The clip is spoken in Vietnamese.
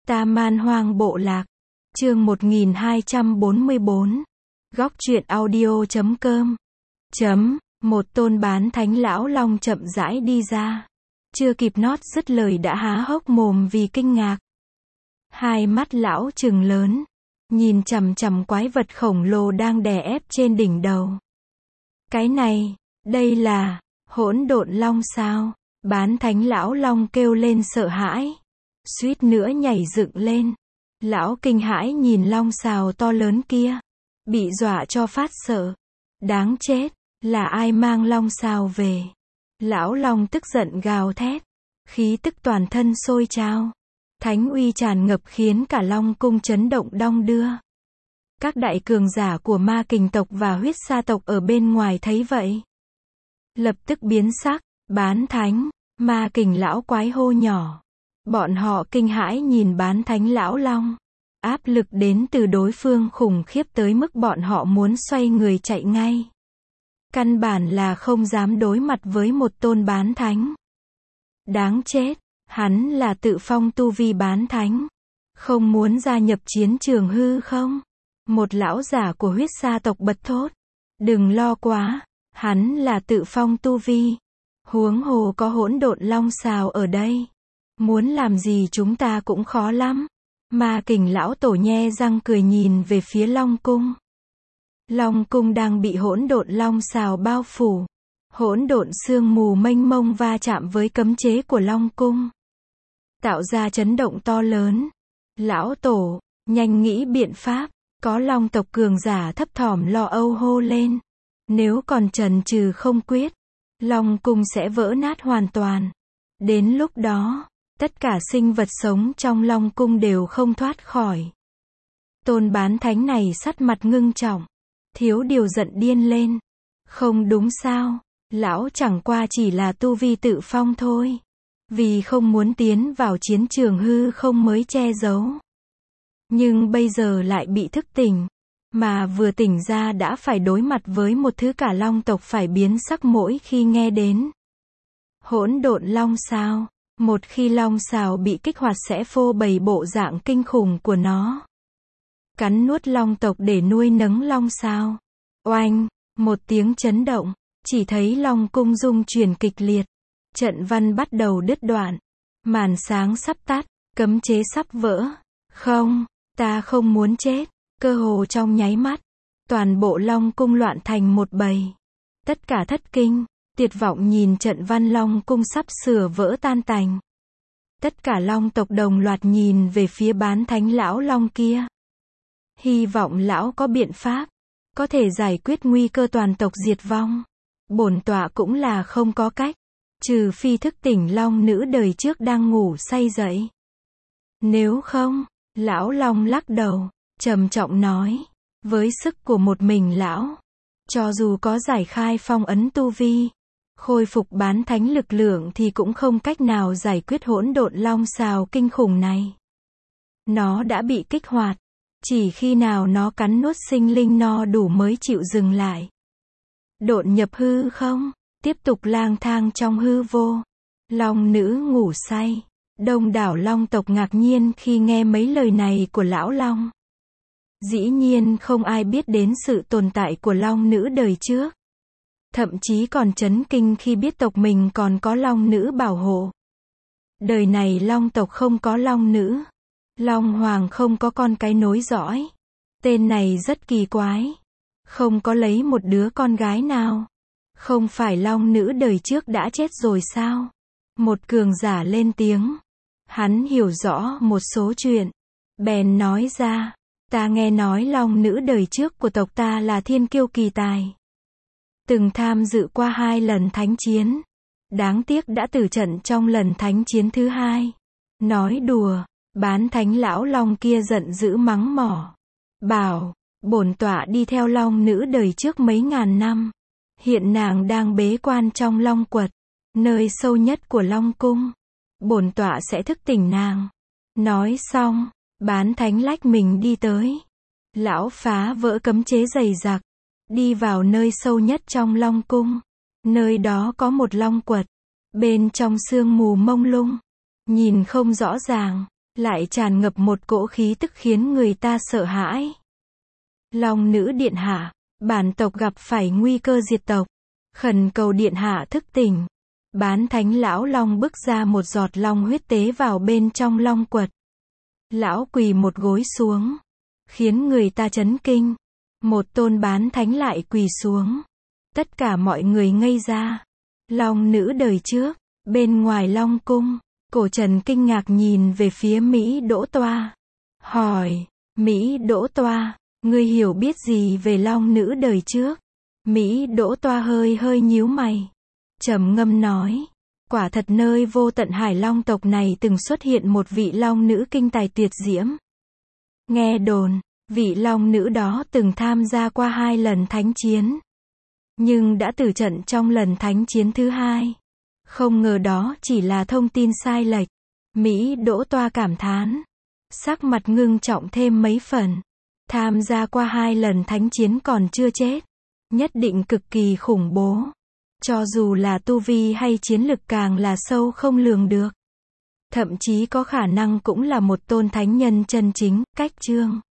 Ta Man Hoang Bộ Lạc. Chương 1244. Góc truyện audio.com. Một tôn bán thánh lão long chậm rãi đi ra. Chưa kịp nót dứt lời đã há hốc mồm vì kinh ngạc. Hai mắt lão trừng lớn, nhìn chằm chằm quái vật khổng lồ đang đè ép trên đỉnh đầu. Cái này, đây là hỗn độn long sao? Bán thánh lão long kêu lên sợ hãi, suýt nữa nhảy dựng lên. Lão kinh hãi nhìn long xào to lớn kia, bị dọa cho phát sợ. Đáng chết, là ai mang long xào về? Lão long tức giận gào thét, khí tức toàn thân sôi trào. Thánh uy tràn ngập khiến cả long cung chấn động đong đưa. Các đại cường giả của ma kình tộc và huyết sa tộc ở bên ngoài thấy vậy, lập tức biến sắc. Bán thánh, ma kình lão quái hô nhỏ. Bọn họ kinh hãi nhìn bán thánh lão long. Áp lực đến từ đối phương khủng khiếp tới mức bọn họ muốn xoay người chạy ngay. Căn bản là không dám đối mặt với một tôn bán thánh. Đáng chết, hắn là tự phong tu vi bán thánh. Không muốn gia nhập chiến trường hư không? Một lão giả của huyết sa tộc bật thốt. Đừng lo quá, hắn là tự phong tu vi. Huống hồ có hỗn độn long xào ở đây. Muốn làm gì chúng ta cũng khó lắm. Ma kình lão tổ nhe răng cười nhìn về phía long cung. Long cung đang bị hỗn độn long xào bao phủ. Hỗn độn sương mù mênh mông va chạm với cấm chế của long cung, tạo ra chấn động to lớn. Lão tổ, nhanh nghĩ biện pháp. Có long tộc cường giả thấp thỏm lo âu hô lên. Nếu còn chần chừ không quyết, long cung sẽ vỡ nát hoàn toàn. Đến lúc đó, tất cả sinh vật sống trong long cung đều không thoát khỏi. Tôn bán thánh này sắc mặt ngưng trọng, thiếu điều giận điên lên. Không đúng sao, lão chẳng qua chỉ là tu vi tự phong thôi. Vì không muốn tiến vào chiến trường hư không mới che giấu. Nhưng bây giờ lại bị thức tỉnh. Mà vừa tỉnh ra đã phải đối mặt với một thứ cả long tộc phải biến sắc mỗi khi nghe đến. Hỗn độn long sao? Một khi long xào bị kích hoạt sẽ phô bày bộ dạng kinh khủng của nó. Cắn nuốt long tộc để nuôi nấng long sao. Oanh, một tiếng chấn động, chỉ thấy long cung rung chuyển kịch liệt. Trận văn bắt đầu đứt đoạn. Màn sáng sắp tắt, cấm chế sắp vỡ. Không, ta không muốn chết. Cơ hồ trong nháy mắt, toàn bộ long cung loạn thành một bầy. Tất cả thất kinh, tuyệt vọng nhìn trận văn long cung sắp sửa vỡ tan tành. Tất cả long tộc đồng loạt nhìn về phía bán thánh lão long kia. Hy vọng lão có biện pháp, có thể giải quyết nguy cơ toàn tộc diệt vong. Bổn tọa cũng là không có cách, trừ phi thức tỉnh long nữ đời trước đang ngủ say dậy. Nếu không, lão long lắc đầu, trầm trọng nói, với sức của một mình lão, cho dù có giải khai phong ấn tu vi, khôi phục bán thánh lực lượng thì cũng không cách nào giải quyết hỗn độn long xào kinh khủng này. Nó đã bị kích hoạt, chỉ khi nào nó cắn nuốt sinh linh no đủ mới chịu dừng lại. Độn nhập hư không, tiếp tục lang thang trong hư vô. Long nữ ngủ say. Đông đảo long tộc ngạc nhiên khi nghe mấy lời này của lão long. Dĩ nhiên không ai biết đến sự tồn tại của long nữ đời trước. Thậm chí còn chấn kinh khi biết tộc mình còn có long nữ bảo hộ. Đời này long tộc không có long nữ. Long hoàng không có con cái nối dõi. Tên này rất kỳ quái. Không có lấy một đứa con gái nào. Không phải long nữ đời trước đã chết rồi sao? Một cường giả lên tiếng. Hắn hiểu rõ một số chuyện. Bèn nói ra. Ta nghe nói long nữ đời trước của tộc ta là thiên kiêu kỳ tài. Từng tham dự qua 2 lần thánh chiến. Đáng tiếc đã tử trận trong lần thánh chiến thứ 2. Nói đùa, bán thánh lão long kia giận dữ mắng mỏ. Bảo, bổn tọa đi theo long nữ đời trước mấy ngàn năm. Hiện nàng đang bế quan trong long quật, nơi sâu nhất của long cung. Bổn tọa sẽ thức tỉnh nàng. Nói xong, bán thánh lách mình đi tới. Lão phá vỡ cấm chế dày dặc, đi vào nơi sâu nhất trong long cung. Nơi đó có một long quật, bên trong sương mù mông lung, nhìn không rõ ràng. lại tràn ngập một cỗ khí tức khiến người ta sợ hãi. Long nữ điện hạ, bản tộc gặp phải nguy cơ diệt tộc. Khẩn cầu điện hạ thức tỉnh. Bán thánh lão long bức ra một giọt long huyết tế vào bên trong long quật. Lão quỳ một gối xuống, khiến người ta chấn kinh. Một tôn bán thánh lại quỳ xuống. Tất cả mọi người ngây ra. Long nữ đời trước, bên ngoài long cung, Cổ Trần kinh ngạc nhìn về phía Mỹ Đỗ Toa. Hỏi, Mỹ Đỗ Toa, ngươi hiểu biết gì về long nữ đời trước? Mỹ Đỗ Toa hơi hơi nhíu mày. Trầm ngâm nói, quả thật nơi vô tận hải long tộc này từng xuất hiện một vị long nữ kinh tài tuyệt diễm. Nghe đồn, vị long nữ đó từng tham gia qua 2 lần thánh chiến. Nhưng đã tử trận trong lần thánh chiến thứ 2. Không ngờ đó chỉ là thông tin sai lệch. Mỹ Đỗ Toa cảm thán. Sắc mặt ngưng trọng thêm mấy phần. Tham gia qua 2 lần thánh chiến còn chưa chết. Nhất định cực kỳ khủng bố. Cho dù là tu vi hay chiến lực càng là sâu không lường được. Thậm chí có khả năng cũng là một tôn thánh nhân chân chính, cách chương.